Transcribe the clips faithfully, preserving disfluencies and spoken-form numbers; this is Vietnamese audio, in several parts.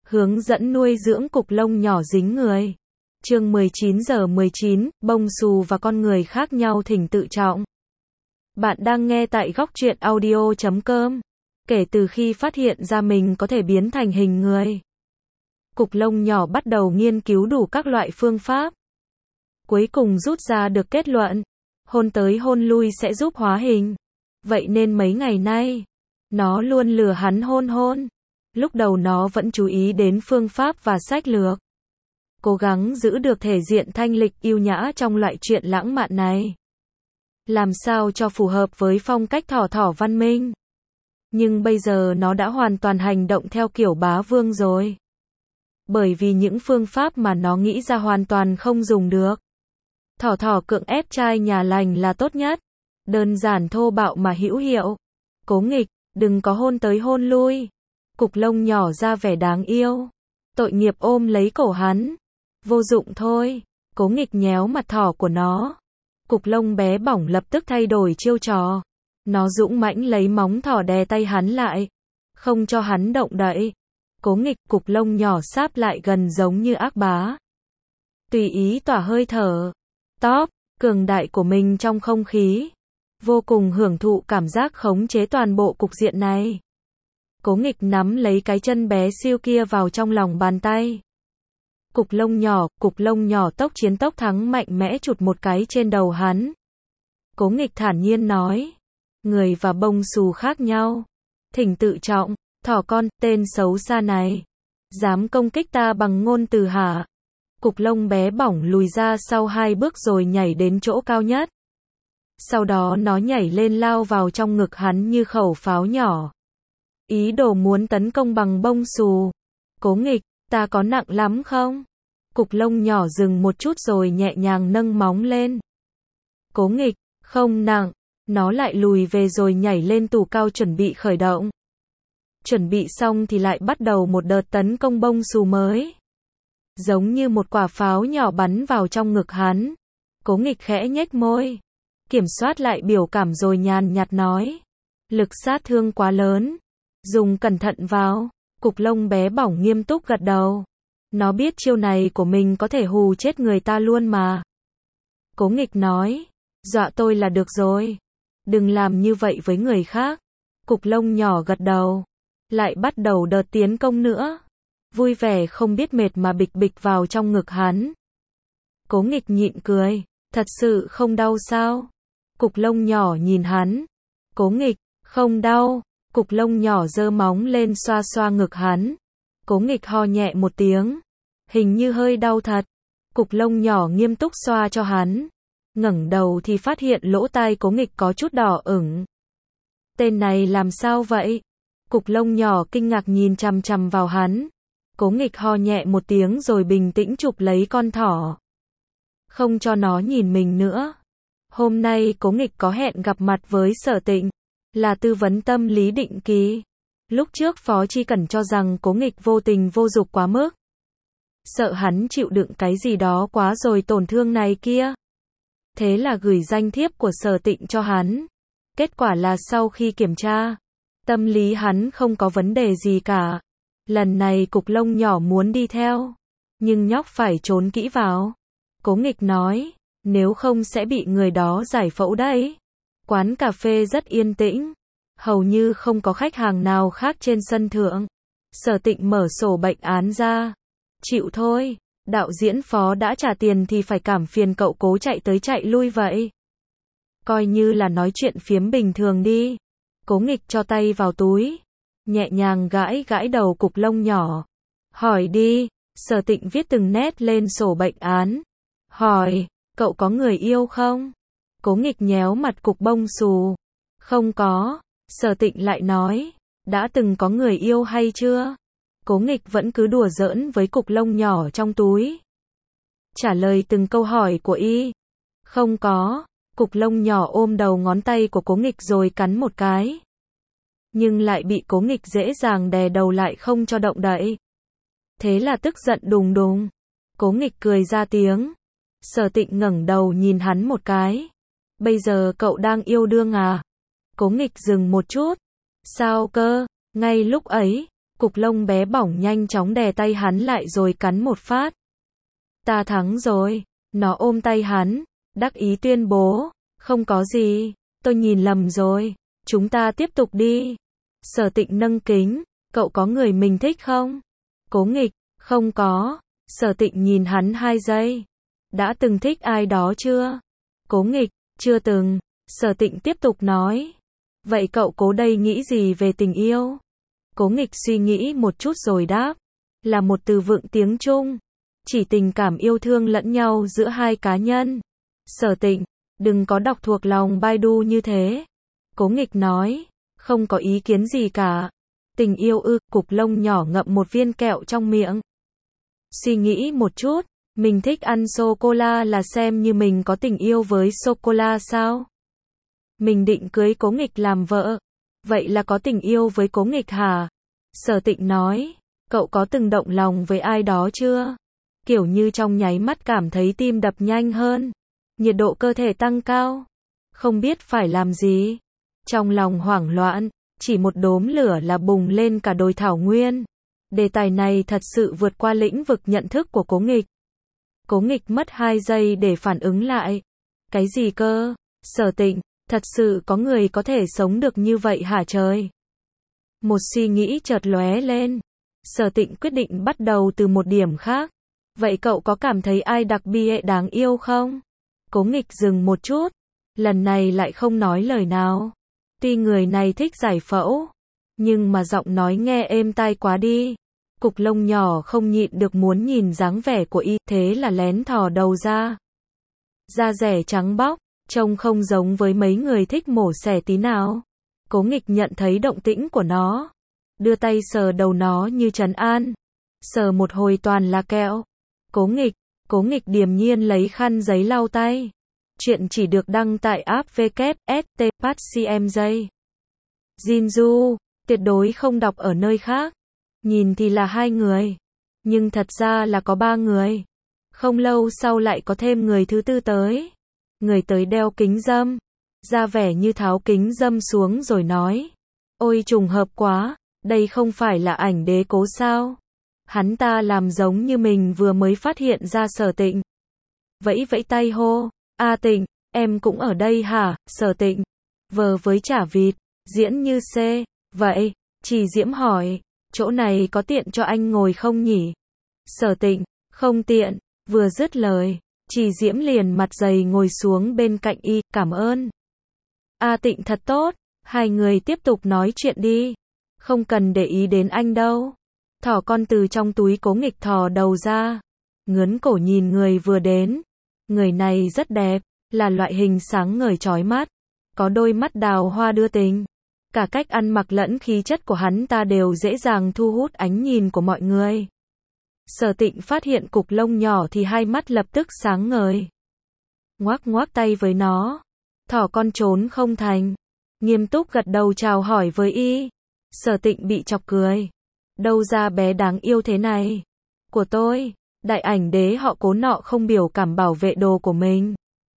Hướng dẫn nuôi dưỡng cục lông nhỏ dính người. Chương mười chín giờ mười chín, bông xù và con người khác nhau thỉnh tự trọng. Bạn đang nghe tại góc truyện audio chấm com. Kể từ khi phát hiện ra mình có thể biến thành hình người, cục lông nhỏ bắt đầu nghiên cứu đủ các loại phương pháp. Cuối cùng rút ra được kết luận, hôn tới hôn lui sẽ giúp hóa hình. Vậy nên mấy ngày nay, nó luôn lừa hắn hôn hôn. Lúc đầu nó vẫn chú ý đến phương pháp và sách lược, cố gắng giữ được thể diện thanh lịch yêu nhã trong loại chuyện lãng mạn này, làm sao cho phù hợp với phong cách thỏ thỏ văn minh. Nhưng bây giờ nó đã hoàn toàn hành động theo kiểu bá vương rồi. Bởi vì những phương pháp mà nó nghĩ ra hoàn toàn không dùng được. Thỏ thỏ cưỡng ép trai nhà lành là tốt nhất. Đơn giản thô bạo mà hữu hiệu. Cố nghịch, đừng có hôn tới hôn lui. Cục lông nhỏ ra vẻ đáng yêu. Tội nghiệp ôm lấy cổ hắn. Vô dụng thôi. Cố nghịch nhéo mặt thỏ của nó. Cục lông bé bỏng lập tức thay đổi chiêu trò. Nó dũng mãnh lấy móng thỏ đè tay hắn lại, không cho hắn động đậy. Cố nghịch, cục lông nhỏ sáp lại gần giống như ác bá. Tùy ý tỏa hơi thở top cường đại của mình trong không khí. Vô cùng hưởng thụ cảm giác khống chế toàn bộ cục diện này. Cố nghịch nắm lấy cái chân bé siêu kia vào trong lòng bàn tay. Cục lông nhỏ, cục lông nhỏ tốc chiến tốc thắng mạnh mẽ chụt một cái trên đầu hắn. Cố nghịch thản nhiên nói, người và bông xù khác nhau. Thỉnh tự trọng, thỏ con, tên xấu xa này. Dám công kích ta bằng ngôn từ hả? Cục lông bé bỏng lùi ra sau hai bước rồi nhảy đến chỗ cao nhất. Sau đó nó nhảy lên lao vào trong ngực hắn như khẩu pháo nhỏ. Ý đồ muốn tấn công bằng bông xù. Cố nghịch, ta có nặng lắm không? Cục lông nhỏ dừng một chút rồi nhẹ nhàng nâng móng lên. Cố nghịch, không nặng. Nó lại lùi về rồi nhảy lên tủ cao chuẩn bị khởi động. Chuẩn bị xong thì lại bắt đầu một đợt tấn công bông xù mới. Giống như một quả pháo nhỏ bắn vào trong ngực hắn. Cố nghịch khẽ nhếch môi. Kiểm soát lại biểu cảm rồi nhàn nhạt nói. Lực sát thương quá lớn. Dùng cẩn thận vào. Cục lông bé bỏng nghiêm túc gật đầu. Nó biết chiêu này của mình có thể hù chết người ta luôn mà. Cố nghịch nói. Dọa tôi là được rồi. Đừng làm như vậy với người khác. Cục lông nhỏ gật đầu. Lại bắt đầu đợt tiến công nữa. Vui vẻ không biết mệt mà bịch bịch vào trong ngực hắn. Cố nghịch nhịn cười. Thật sự không đau sao? Cục lông nhỏ nhìn hắn. Cố nghịch, không đau. Cục lông nhỏ giơ móng lên xoa xoa ngực hắn. Cố nghịch ho nhẹ một tiếng. Hình như hơi đau thật. Cục lông nhỏ nghiêm túc xoa cho hắn. Ngẩng đầu thì phát hiện lỗ tai cố nghịch có chút đỏ ửng. Tên này làm sao vậy? Cục lông nhỏ kinh ngạc nhìn chằm chằm vào hắn. Cố nghịch ho nhẹ một tiếng rồi bình tĩnh chụp lấy con thỏ. Không cho nó nhìn mình nữa. Hôm nay cố nghịch có hẹn gặp mặt với Sở Tịnh. Là tư vấn tâm lý định kỳ. Lúc trước Phó Chi Cẩn cho rằng cố nghịch vô tình vô dục quá mức. Sợ hắn chịu đựng cái gì đó quá rồi tổn thương này kia. Thế là gửi danh thiếp của Sở Tịnh cho hắn. Kết quả là sau khi kiểm tra, tâm lý hắn không có vấn đề gì cả. Lần này cục lông nhỏ muốn đi theo, nhưng nhóc phải trốn kỹ vào. Cố nghịch nói, nếu không sẽ bị người đó giải phẫu đấy. Quán cà phê rất yên tĩnh, hầu như không có khách hàng nào khác trên sân thượng. Sở Tịnh mở sổ bệnh án ra. Chịu thôi, đạo diễn Phó đã trả tiền thì phải cảm phiền cậu cố chạy tới chạy lui vậy. Coi như là nói chuyện phiếm bình thường đi. Cố nghịch cho tay vào túi, nhẹ nhàng gãi gãi đầu cục lông nhỏ. Hỏi đi. Sở Tịnh viết từng nét lên sổ bệnh án. Hỏi, cậu có người yêu không? Cố nghịch nhéo mặt cục bông xù. Không có. Sở Tịnh lại nói, đã từng có người yêu hay chưa? Cố nghịch vẫn cứ đùa giỡn với cục lông nhỏ trong túi. Trả lời từng câu hỏi của y. Không có. Cục lông nhỏ ôm đầu ngón tay của cố nghịch rồi cắn một cái. Nhưng lại bị cố nghịch dễ dàng đè đầu lại không cho động đậy. Thế là tức giận đùng đùng. Cố nghịch cười ra tiếng. Sở Tịnh ngẩng đầu nhìn hắn một cái. Bây giờ cậu đang yêu đương à? Cố nghịch dừng một chút. Sao cơ? Ngay lúc ấy, Cục lông bé bỏng nhanh chóng đè tay hắn lại rồi cắn một phát. Ta thắng rồi. Nó ôm tay hắn, đắc ý tuyên bố. Không có gì, tôi nhìn lầm rồi. Chúng ta tiếp tục đi. Sở Tịnh nâng kính. Cậu có người mình thích không? Cố Nghịch, không có. Sở Tịnh nhìn hắn hai giây. Đã từng thích ai đó chưa? Cố Nghịch, chưa từng. Sở Tịnh tiếp tục nói. Vậy cậu Cố đây nghĩ gì về tình yêu? Cố Nghịch suy nghĩ một chút rồi đáp. Là một từ vựng tiếng Trung. Chỉ tình cảm yêu thương lẫn nhau giữa hai cá nhân. Sở Tịnh, đừng có đọc thuộc lòng Baidu như thế. Cố Nghịch nói. Không có ý kiến gì cả. Tình yêu ư? Cục lông nhỏ ngậm một viên kẹo trong miệng. Suy nghĩ một chút. Mình thích ăn sô-cô-la là xem như mình có tình yêu với sô-cô-la sao? Mình định cưới Cố Nghịch làm vợ. Vậy là có tình yêu với Cố Nghịch hả? Sở Tịnh nói. Cậu có từng động lòng với ai đó chưa? Kiểu như trong nháy mắt cảm thấy tim đập nhanh hơn. Nhiệt độ cơ thể tăng cao. Không biết phải làm gì. Trong lòng hoảng loạn. Chỉ một đốm lửa là bùng lên cả đồi thảo nguyên. Đề tài này thật sự vượt qua lĩnh vực nhận thức của Cố Nghịch. Cố Nghịch mất hai giây để phản ứng lại. Cái gì cơ? Sở Tịnh, thật sự có người có thể sống được như vậy hả trời? Một suy nghĩ chợt lóe lên. Sở Tịnh quyết định bắt đầu từ một điểm khác. Vậy cậu có cảm thấy ai đặc biệt đáng yêu không? Cố Nghịch dừng một chút. Lần này lại không nói lời nào. Tuy người này thích giải phẫu. Nhưng mà giọng nói nghe êm tai quá đi. Cục lông nhỏ không nhịn được muốn nhìn dáng vẻ của y, thế là lén thò đầu ra. Da rẻ trắng bóc, trông không giống với mấy người thích mổ xẻ tí nào. Cố Nghịch nhận thấy động tĩnh của nó. Đưa tay sờ đầu nó như trấn an. Sờ một hồi toàn là kẹo. Cố Nghịch, Cố Nghịch điềm nhiên lấy khăn giấy lau tay. Chuyện chỉ được đăng tại app vê kép ét tê patcmj. Jinju, tuyệt đối không đọc ở nơi khác. Nhìn thì là hai người. Nhưng thật ra là có ba người. Không lâu sau lại có thêm người thứ tư tới. Người tới đeo kính râm. Ra vẻ như tháo kính râm xuống rồi nói. Ôi trùng hợp quá, đây không phải là ảnh đế Cố sao? Hắn ta làm giống như mình vừa mới phát hiện ra. Sở Tịnh vẫy vẫy tay hô. A Tịnh, em cũng ở đây hả? Sở Tịnh vờ với chả vịt, diễn như C. Vậy, Trì Diễm hỏi. Chỗ này có tiện cho anh ngồi không nhỉ? Sở Tịnh, không tiện. Vừa dứt lời, Trì Diễm liền mặt dày ngồi xuống bên cạnh y, cảm ơn. A Tịnh thật tốt, hai người tiếp tục nói chuyện đi. Không cần để ý đến anh đâu. Thỏ con từ trong túi Cố Nghịch thò đầu ra. Ngướn cổ nhìn người vừa đến. Người này rất đẹp, là loại hình sáng ngời chói mắt. Có đôi mắt đào hoa đưa tình. Cả cách ăn mặc lẫn khí chất của hắn ta đều dễ dàng thu hút ánh nhìn của mọi người. Sở Tịnh phát hiện cục lông nhỏ thì hai mắt lập tức sáng ngời. Ngoác ngoác tay với nó. Thỏ con trốn không thành. Nghiêm túc gật đầu chào hỏi với y. Sở Tịnh bị chọc cười. Đâu ra bé đáng yêu thế này. Của tôi, đại ảnh đế họ Cố nọ không biểu cảm bảo vệ đồ của mình.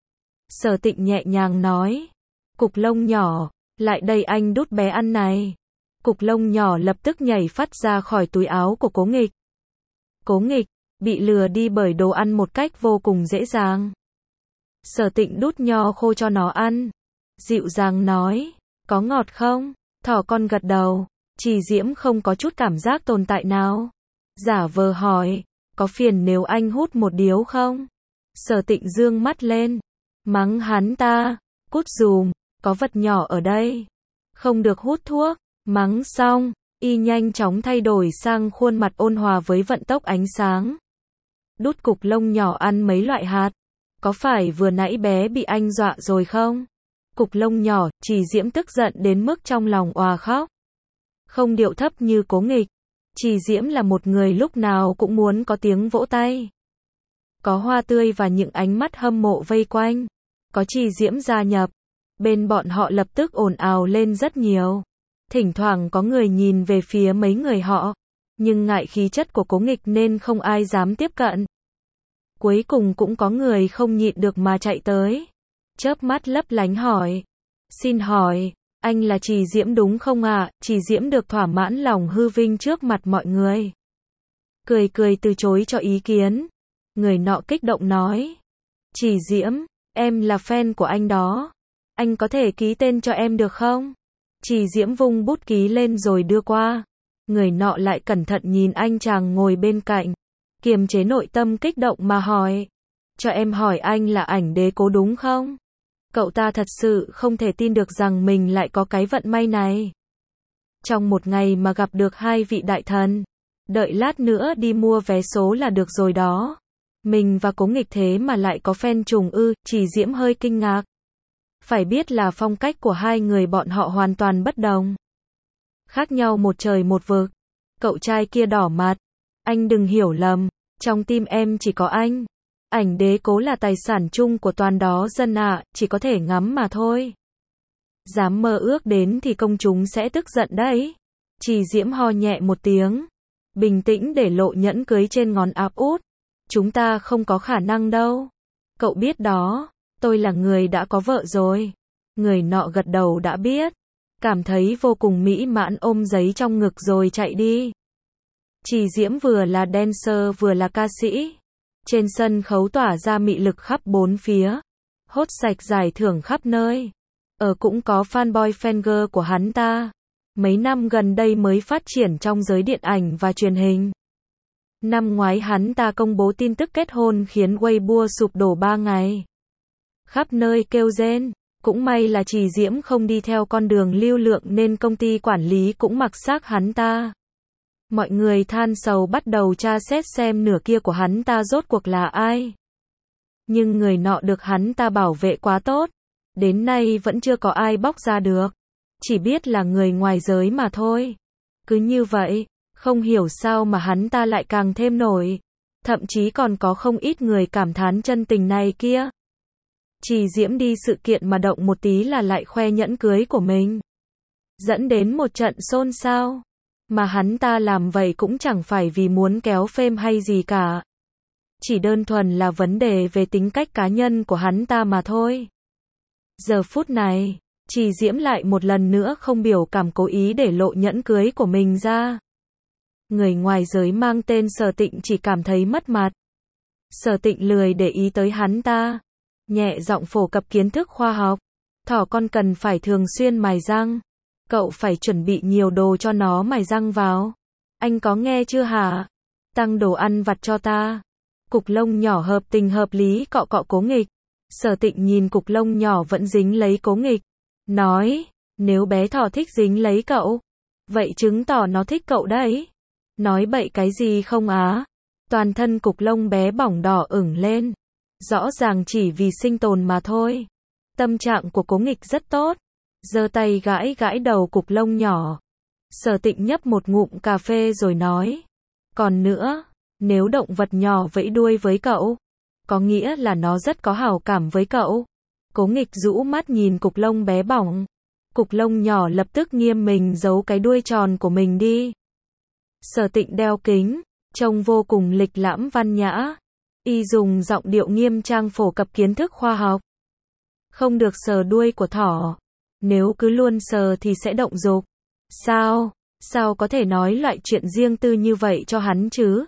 Sở Tịnh nhẹ nhàng nói. Cục lông nhỏ, lại đây anh đút bé ăn này. Cục lông nhỏ lập tức nhảy phát ra khỏi túi áo của Cố Nghịch. Cố Nghịch, bị lừa đi bởi đồ ăn một cách vô cùng dễ dàng. Sở Tịnh đút nho khô cho nó ăn. Dịu dàng nói, có ngọt không? Thỏ con gật đầu. Trì Diễm không có chút cảm giác tồn tại nào. Giả vờ hỏi, có phiền nếu anh hút một điếu không? Sở Tịnh dương mắt lên. Mắng hắn ta, cút dùm, có vật nhỏ ở đây. Không được hút thuốc. Mắng xong, y nhanh chóng thay đổi sang khuôn mặt ôn hòa với vận tốc ánh sáng. Đút cục lông nhỏ ăn mấy loại hạt. Có phải vừa nãy bé bị anh dọa rồi không? Cục lông nhỏ, Trì Diễm tức giận đến mức trong lòng òa khóc. Không điệu thấp như Cố Nghịch. Trì Diễm là một người lúc nào cũng muốn có tiếng vỗ tay. Có hoa tươi và những ánh mắt hâm mộ vây quanh. Có Trì Diễm gia nhập. Bên bọn họ lập tức ồn ào lên rất nhiều. Thỉnh thoảng có người nhìn về phía mấy người họ. Nhưng ngại khí chất của Cố Nghịch nên không ai dám tiếp cận. Cuối cùng cũng có người không nhịn được mà chạy tới. Chớp mắt lấp lánh hỏi. Xin hỏi, Anh là Trì Diễm đúng không ạ? À? Trì Diễm được thỏa mãn lòng hư vinh trước mặt mọi người. Cười cười từ chối cho ý kiến. Người nọ kích động nói. Trì Diễm, em là fan của anh đó. Anh có thể ký tên cho em được không? Trì Diễm vung bút ký lên rồi đưa qua. Người nọ lại cẩn thận nhìn anh chàng ngồi bên cạnh. Kiềm chế nội tâm kích động mà hỏi. Cho em hỏi anh là ảnh đế cố đúng không? Cậu ta thật sự không thể tin được rằng mình lại có cái vận may này. Trong một ngày mà gặp được hai vị đại thần. Đợi lát nữa đi mua vé số là được rồi đó. Mình và Cố Nghịch thế mà lại có fan trùng ư, Trì Diễm hơi kinh ngạc. Phải biết là phong cách của hai người bọn họ hoàn toàn bất đồng. Khác nhau một trời một vực. Cậu trai kia đỏ mặt. Anh đừng hiểu lầm, trong tim em chỉ có anh. Ảnh đế cố là tài sản chung của toàn đó dân ạ, à, chỉ có thể ngắm mà thôi. Dám mơ ước đến thì công chúng sẽ tức giận đấy. Trì Diễm ho nhẹ một tiếng. Bình tĩnh để lộ nhẫn cưới trên ngón áp út. Chúng ta không có khả năng đâu. Cậu biết đó, tôi là người đã có vợ rồi. Người nọ gật đầu đã biết. Cảm thấy vô cùng mỹ mãn ôm giấy trong ngực rồi chạy đi. Trì Diễm vừa là dancer vừa là ca sĩ. Trên sân khấu tỏa ra mị lực khắp bốn phía. Hốt sạch giải thưởng khắp nơi. Ở cũng có fanboy fangirl của hắn ta. Mấy năm gần đây mới phát triển trong giới điện ảnh và truyền hình. Năm ngoái hắn ta công bố tin tức kết hôn khiến Weibo sụp đổ ba ngày. Khắp nơi kêu rên. Cũng may là Trì Diễm không đi theo con đường lưu lượng nên công ty quản lý cũng mặc xác hắn ta. Mọi người than sầu bắt đầu tra xét xem nửa kia của hắn ta rốt cuộc là ai. Nhưng người nọ được hắn ta bảo vệ quá tốt. Đến nay vẫn chưa có ai bóc ra được. Chỉ biết là người ngoài giới mà thôi. Cứ như vậy, không hiểu sao mà hắn ta lại càng thêm nổi. Thậm chí còn có không ít người cảm thán chân tình này kia. Trì Diễm đi sự kiện mà động một tí là lại khoe nhẫn cưới của mình. Dẫn đến một trận xôn xao. Mà hắn ta làm vậy cũng chẳng phải vì muốn kéo fame hay gì cả. Chỉ đơn thuần là vấn đề về tính cách cá nhân của hắn ta mà thôi. Giờ phút này, Trì Diễm lại một lần nữa không biểu cảm cố ý để lộ nhẫn cưới của mình ra. Người ngoài giới mang tên Sở Tịnh chỉ cảm thấy mất mặt. Sở Tịnh lười để ý tới hắn ta. Nhẹ giọng phổ cập kiến thức khoa học. Thỏ con cần phải thường xuyên mài răng. Cậu phải chuẩn bị nhiều đồ cho nó mài răng vào. Anh có nghe chưa hả? Tăng đồ ăn vặt cho ta. Cục lông nhỏ hợp tình hợp lý cọ cọ Cố Nghịch. Sở Tịnh nhìn cục lông nhỏ vẫn dính lấy Cố Nghịch. Nói, nếu bé thỏ thích dính lấy cậu, vậy chứng tỏ nó thích cậu đấy. Nói bậy cái gì không á? Toàn thân cục lông bé bỏng đỏ ửng lên. Rõ ràng chỉ vì sinh tồn mà thôi. Tâm trạng của Cố Nghịch rất tốt. Giơ tay gãi gãi đầu cục lông nhỏ. Sở Tịnh nhấp một ngụm cà phê rồi nói. Còn nữa, nếu động vật nhỏ vẫy đuôi với cậu, có nghĩa là nó rất có hảo cảm với cậu. Cố Nghịch rũ mắt nhìn cục lông bé bỏng. Cục lông nhỏ lập tức nghiêm mình giấu cái đuôi tròn của mình đi. Sở Tịnh đeo kính, trông vô cùng lịch lãm văn nhã. Y dùng giọng điệu nghiêm trang phổ cập kiến thức khoa học. Không được sờ đuôi của thỏ. Nếu cứ luôn sờ thì sẽ động dục. Sao? Sao có thể nói loại chuyện riêng tư như vậy cho hắn chứ?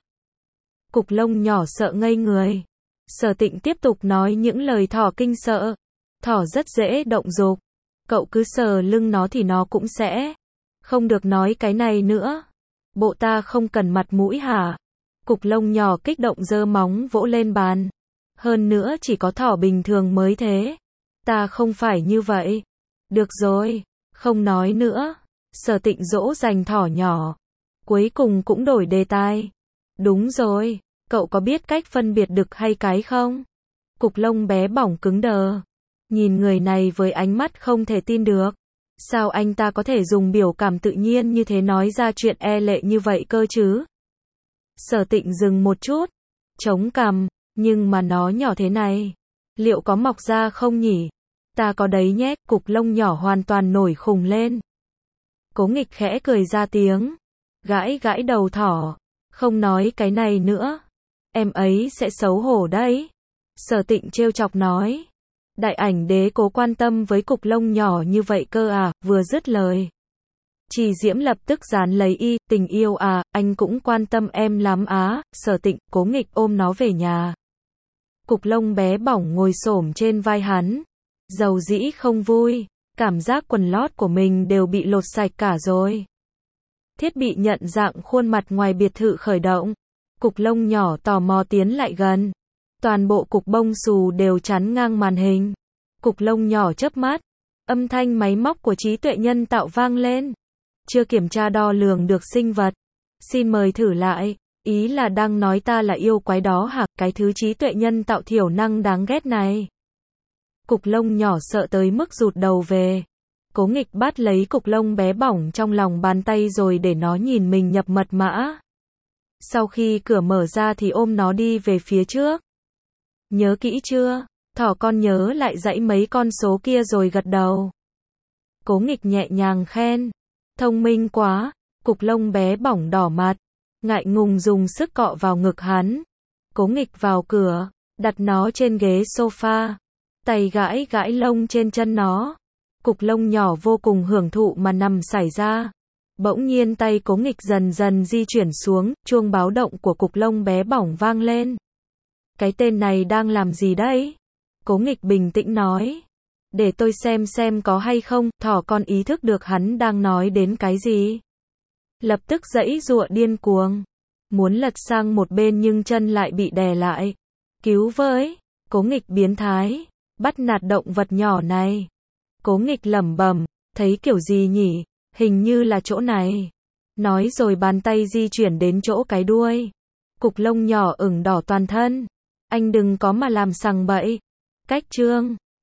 Cục lông nhỏ sợ ngây người. Sở Tịnh tiếp tục nói những lời thỏ kinh sợ. Thỏ rất dễ động dục. Cậu cứ sờ lưng nó thì nó cũng sẽ. Không được nói cái này nữa. Bộ ta không cần mặt mũi hả? Cục lông nhỏ kích động giơ móng vỗ lên bàn. Hơn nữa chỉ có thỏ bình thường mới thế. Ta không phải như vậy. Được rồi, không nói nữa. Sở Tịnh dỗ dành thỏ nhỏ. Cuối cùng cũng đổi đề tài. Đúng rồi, cậu có biết cách phân biệt đực hay cái không? Cục lông bé bỏng cứng đờ. Nhìn người này với ánh mắt không thể tin được. Sao anh ta có thể dùng biểu cảm tự nhiên như thế nói ra chuyện e lệ như vậy cơ chứ? Sở Tịnh dừng một chút. Chống cằm, nhưng mà nó nhỏ thế này. Liệu có mọc ra không nhỉ? Ta có đấy nhé, cục lông nhỏ hoàn toàn nổi khùng lên. Cố Nghịch khẽ cười ra tiếng. Gãi gãi đầu thỏ. Không nói cái này nữa. Em ấy sẽ xấu hổ đấy. Sở Tịnh trêu chọc nói. Đại ảnh đế cố quan tâm với cục lông nhỏ như vậy cơ à, vừa dứt lời. Trì Diễm lập tức dán lấy y, tình yêu à, anh cũng quan tâm em lắm á, Sở Tịnh, Cố Nghịch ôm nó về nhà. Cục lông bé bỏng ngồi xổm trên vai hắn. Dầu dĩ không vui, cảm giác quần lót của mình đều bị lột sạch cả rồi. Thiết bị nhận dạng khuôn mặt ngoài biệt thự khởi động. Cục lông nhỏ tò mò tiến lại gần. Toàn bộ cục bông xù đều chắn ngang màn hình. Cục lông nhỏ chớp mắt. Âm thanh máy móc của trí tuệ nhân tạo vang lên. Chưa kiểm tra đo lường được sinh vật. Xin mời thử lại. Ý là đang nói ta là yêu quái đó hả, cái thứ trí tuệ nhân tạo thiểu năng đáng ghét này. Cục lông nhỏ sợ tới mức rụt đầu về. Cố Nghịch bắt lấy cục lông bé bỏng trong lòng bàn tay rồi để nó nhìn mình nhập mật mã. Sau khi cửa mở ra thì ôm nó đi về phía trước. Nhớ kỹ chưa? Thỏ con nhớ lại dãy mấy con số kia rồi gật đầu. Cố Nghịch nhẹ nhàng khen. Thông minh quá. Cục lông bé bỏng đỏ mặt. Ngại ngùng dùng sức cọ vào ngực hắn. Cố Nghịch vào cửa. Đặt nó trên ghế sofa. Tay gãi gãi lông trên chân nó. Cục lông nhỏ vô cùng hưởng thụ mà nằm xảy ra. Bỗng nhiên tay Cố Nghịch dần dần di chuyển xuống, chuông báo động của cục lông bé bỏng vang lên. Cái tên này đang làm gì đấy? Cố Nghịch bình tĩnh nói. Để tôi xem xem có hay không, thỏ con ý thức được hắn đang nói đến cái gì. Lập tức giãy giụa điên cuồng. Muốn lật sang một bên nhưng chân lại bị đè lại. Cứu với, Cố Nghịch biến thái. Bắt nạt động vật nhỏ này. Cố Nghịch lẩm bẩm, thấy kiểu gì nhỉ, hình như là chỗ này. Nói rồi bàn tay di chuyển đến chỗ cái đuôi. Cục lông nhỏ ửng đỏ toàn thân. Anh đừng có mà làm sằng bậy. Cách chương